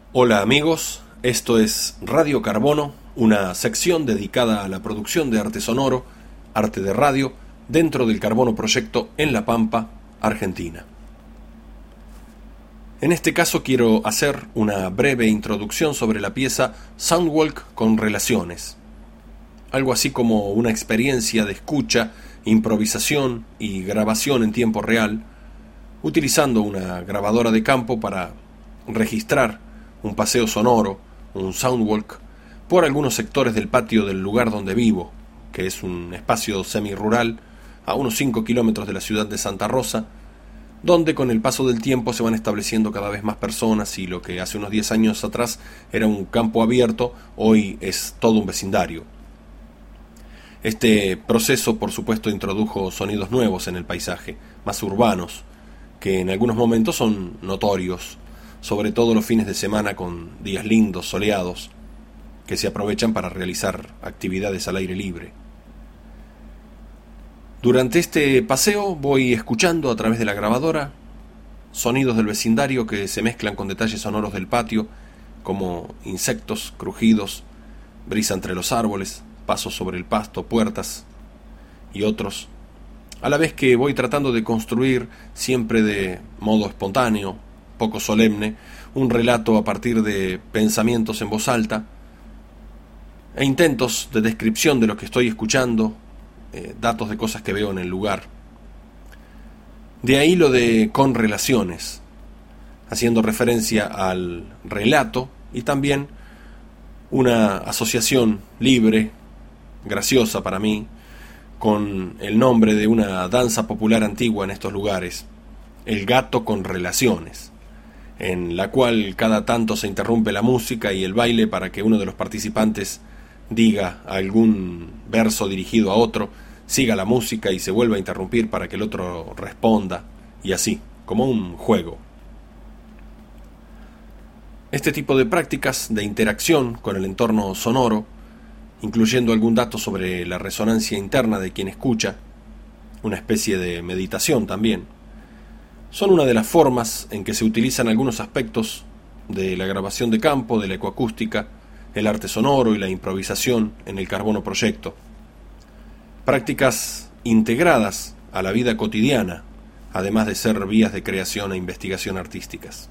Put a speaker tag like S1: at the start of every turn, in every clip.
S1: Hola amigos, esto es Radio Carbono, una sección dedicada a la producción de arte sonoro, arte de radio, dentro del Carbono Proyecto en La Pampa, Argentina. En este caso quiero hacer una breve introducción sobre la pieza Soundwalk con relaciones. Algo así como una experiencia de escucha, improvisación y grabación en tiempo real, utilizando una grabadora de campo para registrar un paseo sonoro, un soundwalk, por algunos sectores del patio del lugar donde vivo, que es un espacio semi-rural a unos 5 kilómetros de la ciudad de Santa Rosa, donde con el paso del tiempo se van estableciendo cada vez más personas y lo que hace unos 10 años atrás era un campo abierto, hoy es todo un vecindario. Este proceso, por supuesto, introdujo sonidos nuevos en el paisaje, más urbanos, que en algunos momentos son notorios, sobre todo los fines de semana con días lindos, soleados, que se aprovechan para realizar actividades al aire libre. Durante este paseo voy escuchando a través de la grabadora sonidos del vecindario que se mezclan con detalles sonoros del patio, como insectos, crujidos, brisa entre los árboles, pasos sobre el pasto, puertas y otros, a la vez que voy tratando de construir, siempre de modo espontáneo, poco solemne, un relato a partir de pensamientos en voz alta e intentos de descripción de lo que estoy escuchando, datos de cosas que veo en el lugar. De ahí lo de con relaciones, haciendo referencia al relato y también una asociación libre, graciosa para mí, con el nombre de una danza popular antigua en estos lugares, el gato con relaciones, en la cual cada tanto se interrumpe la música y el baile para que uno de los participantes diga algún verso dirigido a otro, siga la música y se vuelva a interrumpir para que el otro responda, y así, como un juego. Este tipo de prácticas de interacción con el entorno sonoro, incluyendo algún dato sobre la resonancia interna de quien escucha, una especie de meditación también, son una de las formas en que se utilizan algunos aspectos de la grabación de campo, de la ecoacústica, el arte sonoro y la improvisación en el Carbono Proyecto. Prácticas integradas a la vida cotidiana, además de ser vías de creación e investigación artísticas.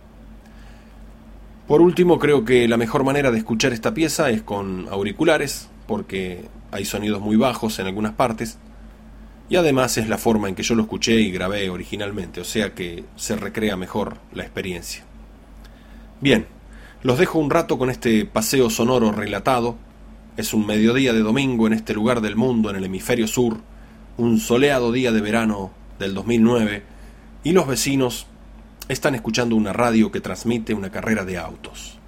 S1: Por último, creo que la mejor manera de escuchar esta pieza es con auriculares, porque hay sonidos muy bajos en algunas partes, y además es la forma en que yo lo escuché y grabé originalmente, o sea que se recrea mejor la experiencia. Bien, los dejo un rato con este paseo sonoro relatado. Es un mediodía de domingo en este lugar del mundo, en el hemisferio sur, un soleado día de verano del 2009, y los vecinos están escuchando una radio que transmite una carrera de autos.